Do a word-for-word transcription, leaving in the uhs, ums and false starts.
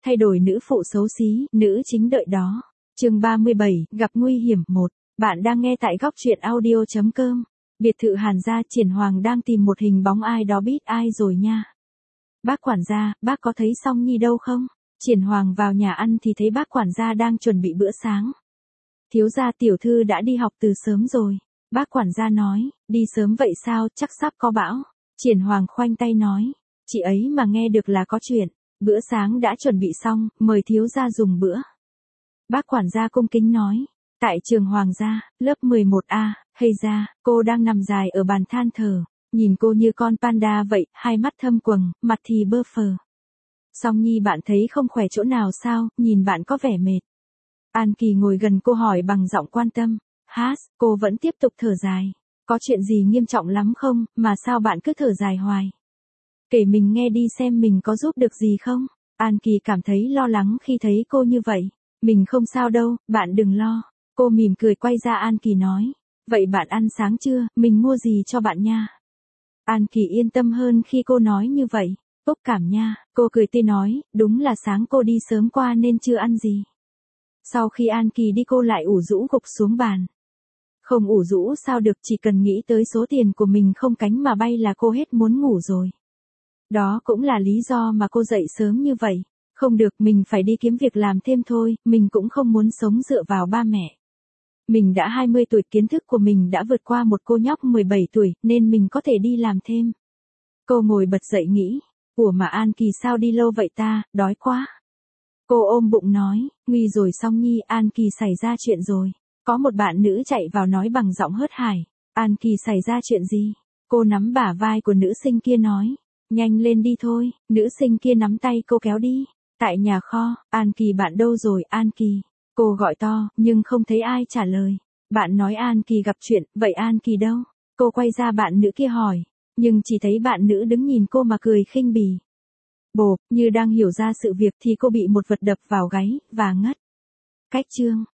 thay đổi nữ phụ xấu xí, nữ chính đợi đó. Chương ba mươi bảy, gặp nguy hiểm một. Bạn đang nghe tại góc truyện audio chấm com. Biệt thự Hàn gia, Triển Hoàng đang tìm một hình bóng ai đó biết ai rồi nha. Bác quản gia, bác có thấy Song Nhi đâu không? Triển Hoàng vào nhà ăn thì thấy bác quản gia đang chuẩn bị bữa sáng. Thiếu gia tiểu thư đã đi học từ sớm rồi. Bác quản gia nói, đi sớm vậy sao, chắc sắp có bão. Triển Hoàng khoanh tay nói, chị ấy mà nghe được là có chuyện. Bữa sáng đã chuẩn bị xong, mời thiếu gia dùng bữa. Bác quản gia cung kính nói, tại trường Hoàng gia, lớp mười một A, hay ra, cô đang nằm dài ở bàn than thờ. Nhìn cô như con panda vậy, hai mắt thâm quầng, mặt thì bơ phờ. Song Nhi bạn thấy không khỏe chỗ nào sao, nhìn bạn có vẻ mệt. An Kỳ ngồi gần cô hỏi bằng giọng quan tâm. Hát, cô vẫn tiếp tục thở dài. Có chuyện gì nghiêm trọng lắm không, mà sao bạn cứ thở dài hoài? Kể mình nghe đi xem mình có giúp được gì không? An Kỳ cảm thấy lo lắng khi thấy cô như vậy. Mình không sao đâu, bạn đừng lo. Cô mỉm cười quay ra An Kỳ nói. Vậy bạn ăn sáng chưa, mình mua gì cho bạn nha? An Kỳ yên tâm hơn khi cô nói như vậy. Phúc cảm nha, cô cười tươi nói, đúng là sáng cô đi sớm qua nên chưa ăn gì. Sau khi An Kỳ đi cô lại ủ rũ gục xuống bàn. Không ủ rũ sao được, chỉ cần nghĩ tới số tiền của mình không cánh mà bay là cô hết muốn ngủ rồi. Đó cũng là lý do mà cô dậy sớm như vậy. Không được, mình phải đi kiếm việc làm thêm thôi, mình cũng không muốn sống dựa vào ba mẹ. Mình đã hai mươi tuổi, kiến thức của mình đã vượt qua một cô nhóc mười bảy tuổi, nên mình có thể đi làm thêm. Cô ngồi bật dậy nghĩ, ủa mà An Kỳ sao đi lâu vậy ta, đói quá. Cô ôm bụng nói, nguy rồi Song Nhi, An Kỳ xảy ra chuyện rồi. Có một bạn nữ chạy vào nói bằng giọng hớt hải, An Kỳ xảy ra chuyện gì? Cô nắm bả vai của nữ sinh kia nói, nhanh lên đi thôi, nữ sinh kia nắm tay cô kéo đi. Tại nhà kho, An Kỳ bạn đâu rồi, An Kỳ? Cô gọi to, nhưng không thấy ai trả lời. Bạn nói An Kỳ gặp chuyện, vậy An Kỳ đâu? Cô quay ra bạn nữ kia hỏi, nhưng chỉ thấy bạn nữ đứng nhìn cô mà cười khinh bỉ. Bộp, như đang hiểu ra sự việc thì cô bị một vật đập vào gáy, và ngất. Cách chương.